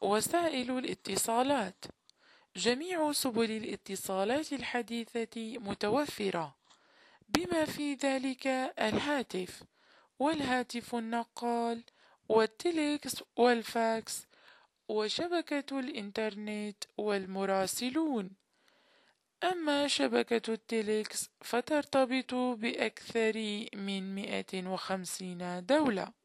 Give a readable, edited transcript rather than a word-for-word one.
وسائل الاتصالات. جميع سبل الاتصالات الحديثة متوفرة، بما في ذلك الهاتف، والهاتف النقال، والتليكس والفاكس، وشبكة الإنترنت، والمراسلون. أما شبكة التليكس فترتبط بأكثر من 150 دولة.